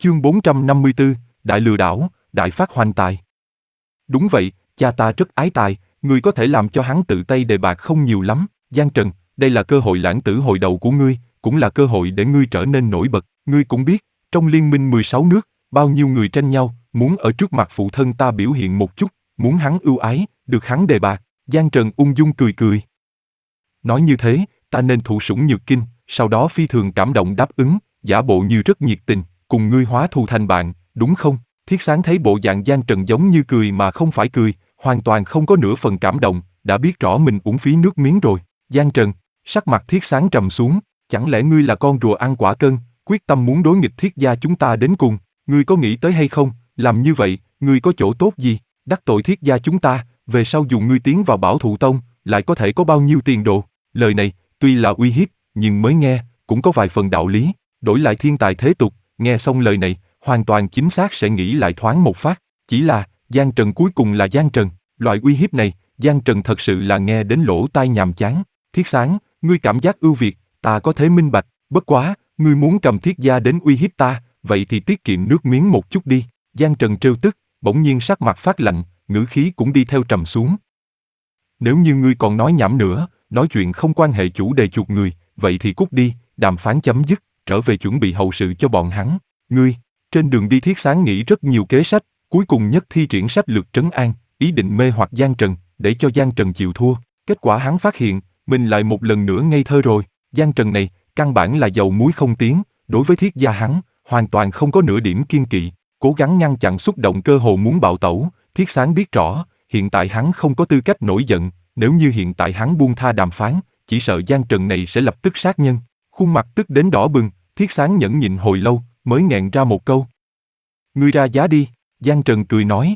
Chương 454, Đại lừa đảo, Đại phát hoành tài. Đúng vậy, cha ta rất ái tài, ngươi có thể làm cho hắn tự tay đề bạc không nhiều lắm. Giang Trần, đây là cơ hội lãng tử hồi đầu của ngươi, cũng là cơ hội để ngươi trở nên nổi bật. Ngươi cũng biết, trong liên minh 16 nước, bao nhiêu người tranh nhau, muốn ở trước mặt phụ thân ta biểu hiện một chút, muốn hắn ưu ái, được hắn đề bạc. Giang Trần ung dung cười cười. Nói như thế, ta nên thụ sủng nhược kinh, sau đó phi thường cảm động đáp ứng, giả bộ như rất nhiệt tình, cùng ngươi hóa thù thành bạn, đúng không? Thiết Sáng thấy bộ dạng Giang Trần giống như cười mà không phải cười, hoàn toàn không có nửa phần cảm động, đã biết rõ mình uổng phí nước miếng rồi. Giang Trần, sắc mặt Thiết Sáng trầm xuống, chẳng lẽ ngươi là con rùa ăn quả cân, quyết tâm muốn đối nghịch Thiết gia chúng ta đến cùng, ngươi có nghĩ tới hay không, làm như vậy, ngươi có chỗ tốt gì, đắc tội Thiết gia chúng ta, về sau dù ngươi tiến vào Bảo Thụ Tông, lại có thể có bao nhiêu tiền đồ. Lời này, tuy là uy hiếp, nhưng mới nghe, cũng có vài phần đạo lý, đổi lại thiên tài thế tục, nghe xong lời này, hoàn toàn chính xác sẽ nghĩ lại thoáng một phát, chỉ là, Giang Trần cuối cùng là Giang Trần, loại uy hiếp này, Giang Trần thật sự là nghe đến lỗ tai nhàm chán. Thiết Sáng, ngươi cảm giác ưu việt, ta có thể minh bạch, bất quá, ngươi muốn cầm Thiết gia đến uy hiếp ta, vậy thì tiết kiệm nước miếng một chút đi. Giang Trần trêu tức, bỗng nhiên sắc mặt phát lạnh, ngữ khí cũng đi theo trầm xuống. Nếu như ngươi còn nói nhảm nữa, nói chuyện không quan hệ chủ đề chuột người, vậy thì cút đi, đàm phán chấm dứt, trở về chuẩn bị hậu sự cho bọn hắn. Ngươi, trên đường đi Thiết Sáng nghĩ rất nhiều kế sách, cuối cùng nhất thi triển sách lược trấn an, ý định mê hoặc Giang Trần, để cho Giang Trần chịu thua. Kết quả hắn phát hiện, mình lại một lần nữa ngây thơ rồi. Giang Trần này, căn bản là dầu muối không tiến, đối với Thiết gia hắn, hoàn toàn không có nửa điểm kiên kỵ, cố gắng ngăn chặn xúc động cơ hồ muốn bạo tẩu. Thiết Sáng biết rõ, hiện tại hắn không có tư cách nổi giận, nếu như hiện tại hắn buông tha đàm phán, chỉ sợ Giang Trần này sẽ lập tức sát nhân. Khuôn mặt tức đến đỏ bừng, Thiết Sáng nhẫn nhịn hồi lâu, mới nghẹn ra một câu. Ngươi ra giá đi, Giang Trần cười nói.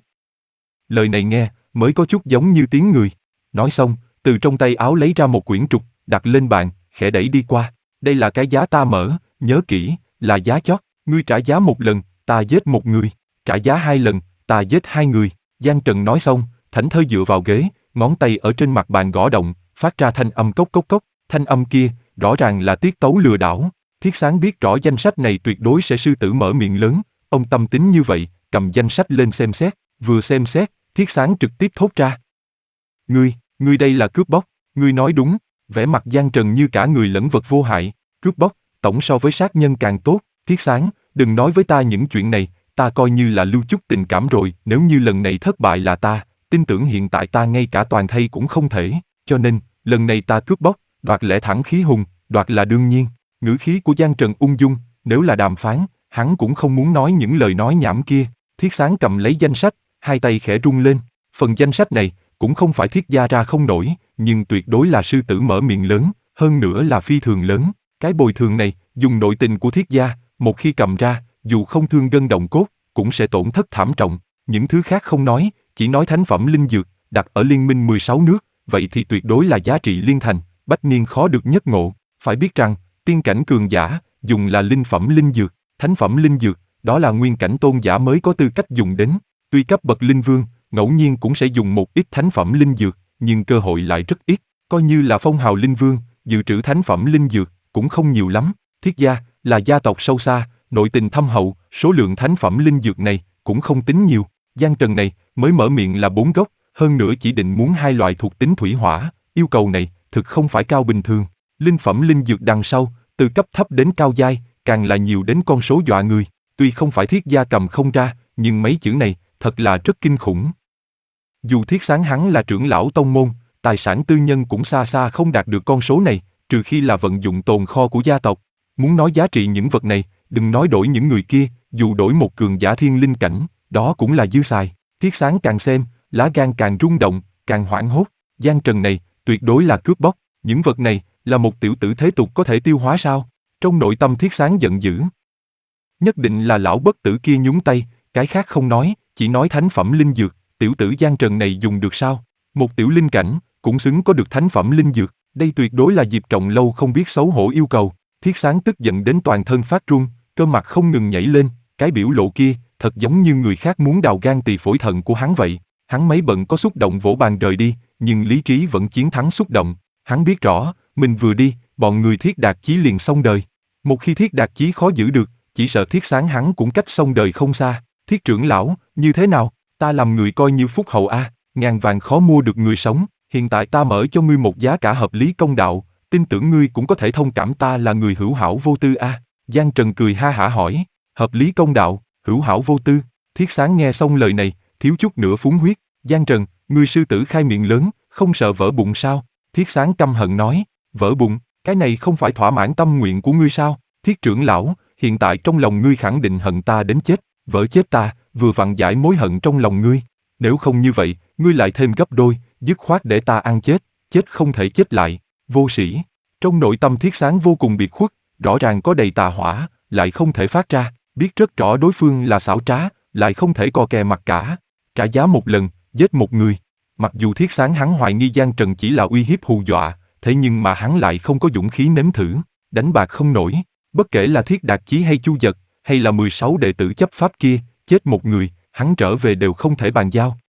Lời này nghe, mới có chút giống như tiếng người. Nói xong, từ trong tay áo lấy ra một quyển trục, đặt lên bàn, khẽ đẩy đi qua. Đây là cái giá ta mở, nhớ kỹ, là giá chót. Ngươi trả giá một lần, ta giết một người. Trả giá hai lần, ta giết hai người. Giang Trần nói xong, thảnh thơi dựa vào ghế, ngón tay ở trên mặt bàn gõ động, phát ra thanh âm cốc cốc cốc. Thanh âm kia, rõ ràng là tiết tấu lừa đảo. Thiết Sáng biết rõ danh sách này tuyệt đối sẽ sư tử mở miệng lớn, ông tâm tính như vậy, cầm danh sách lên xem xét, vừa xem xét, Thiết Sáng trực tiếp thốt ra. Ngươi đây là cướp bóc, ngươi nói đúng, vẻ mặt Giang Trần như cả người lẫn vật vô hại, cướp bóc, tổng so với sát nhân càng tốt. Thiết Sáng, đừng nói với ta những chuyện này, ta coi như là lưu chút tình cảm rồi, nếu như lần này thất bại là ta, tin tưởng hiện tại ta ngay cả toàn thây cũng không thể, cho nên, lần này ta cướp bóc, đoạt lẽ thẳng khí hùng, đoạt là đương nhiên. Ngữ khí của Giang Trần ung dung, nếu là đàm phán, hắn cũng không muốn nói những lời nói nhảm kia. Thiết Sáng cầm lấy danh sách, hai tay khẽ rung lên. Phần danh sách này, cũng không phải Thiết gia ra không nổi, nhưng tuyệt đối là sư tử mở miệng lớn, hơn nữa là phi thường lớn. Cái bồi thường này, dùng nội tình của Thiết gia, một khi cầm ra, dù không thương gân động cốt, cũng sẽ tổn thất thảm trọng. Những thứ khác không nói, chỉ nói thánh phẩm linh dược, đặt ở liên minh 16 nước, vậy thì tuyệt đối là giá trị liên thành, bách niên khó được nhất ngộ. Phải biết rằng, tiên cảnh cường giả, dùng là linh phẩm linh dược, thánh phẩm linh dược, đó là nguyên cảnh tôn giả mới có tư cách dùng đến. Tuy cấp bậc linh vương, ngẫu nhiên cũng sẽ dùng một ít thánh phẩm linh dược, nhưng cơ hội lại rất ít, coi như là phong hào linh vương, dự trữ thánh phẩm linh dược, cũng không nhiều lắm. Thiết gia, là gia tộc sâu xa, nội tình thâm hậu, số lượng thánh phẩm linh dược này, cũng không tính nhiều. Giang Trần này, mới mở miệng là 4 gốc, hơn nữa chỉ định muốn 2 loại thuộc tính thủy hỏa, yêu cầu này, thực không phải cao bình thường. Linh phẩm linh dược đằng sau, từ cấp thấp đến cao giai, càng là nhiều đến con số dọa người. Tuy không phải Thiết gia cầm không ra, nhưng mấy chữ này, thật là rất kinh khủng. Dù Thiết Sáng hắn là trưởng lão tông môn, tài sản tư nhân cũng xa xa không đạt được con số này, trừ khi là vận dụng tồn kho của gia tộc. Muốn nói giá trị những vật này, đừng nói đổi những người kia, dù đổi một cường giả thiên linh cảnh, đó cũng là dư xài. Thiết Sáng càng xem, lá gan càng rung động, càng hoảng hốt. Giang Trần này, tuyệt đối là cướp bóc. Những vật này, là một tiểu tử thế tục có thể tiêu hóa sao? Trong nội tâm Thiết Sáng giận dữ. Nhất định là lão bất tử kia nhúng tay, cái khác không nói, chỉ nói thánh phẩm linh dược, tiểu tử Giang Trần này dùng được sao? Một tiểu linh cảnh, cũng xứng có được thánh phẩm linh dược, đây tuyệt đối là Diệp Trọng Lâu không biết xấu hổ yêu cầu. Thiết Sáng tức giận đến toàn thân phát run, cơ mặt không ngừng nhảy lên, cái biểu lộ kia, thật giống như người khác muốn đào gan tỳ phổi thận của hắn vậy. Hắn mấy bận có xúc động vỗ bàn rời đi, nhưng lý trí vẫn chiến thắng xúc động. Hắn biết rõ, mình vừa đi, bọn người Thiết Đạt Chí liền xong đời. Một khi Thiết Đạt Chí khó giữ được, chỉ sợ Thiết Sáng hắn cũng cách sông đời không xa. Thiết trưởng lão, như thế nào? Ta làm người coi như phúc hậu a, ngàn vàng khó mua được người sống, hiện tại ta mở cho ngươi một giá cả hợp lý công đạo, tin tưởng ngươi cũng có thể thông cảm ta là người hữu hảo vô tư a. Giang Trần cười ha hả hỏi, hợp lý công đạo, hữu hảo vô tư. Thiết Sáng nghe xong lời này, thiếu chút nữa phun huyết. Giang Trần, ngươi sư tử khai miệng lớn, không sợ vỡ bụng sao? Thiết Sáng căm hận nói, vỡ bụng, cái này không phải thỏa mãn tâm nguyện của ngươi sao? Thiết trưởng lão, hiện tại trong lòng ngươi khẳng định hận ta đến chết, vỡ chết ta, vừa vặn giải mối hận trong lòng ngươi. Nếu không như vậy, ngươi lại thêm gấp đôi, dứt khoát để ta ăn chết, chết không thể chết lại. Vô sĩ. Trong nội tâm Thiết Sáng vô cùng biệt khuất, rõ ràng có đầy tà hỏa, lại không thể phát ra, biết rất rõ đối phương là xảo trá, lại không thể co kè mặt cả. Trả giá một lần, giết một người. Mặc dù Thiết Sáng hắn hoài nghi Giang Trần chỉ là uy hiếp hù dọa, thế nhưng mà hắn lại không có dũng khí nếm thử, đánh bạc không nổi. Bất kể là Thiết Đạt Chí hay Chu Dật, hay là 16 đệ tử chấp pháp kia, chết một người, hắn trở về đều không thể bàn giao.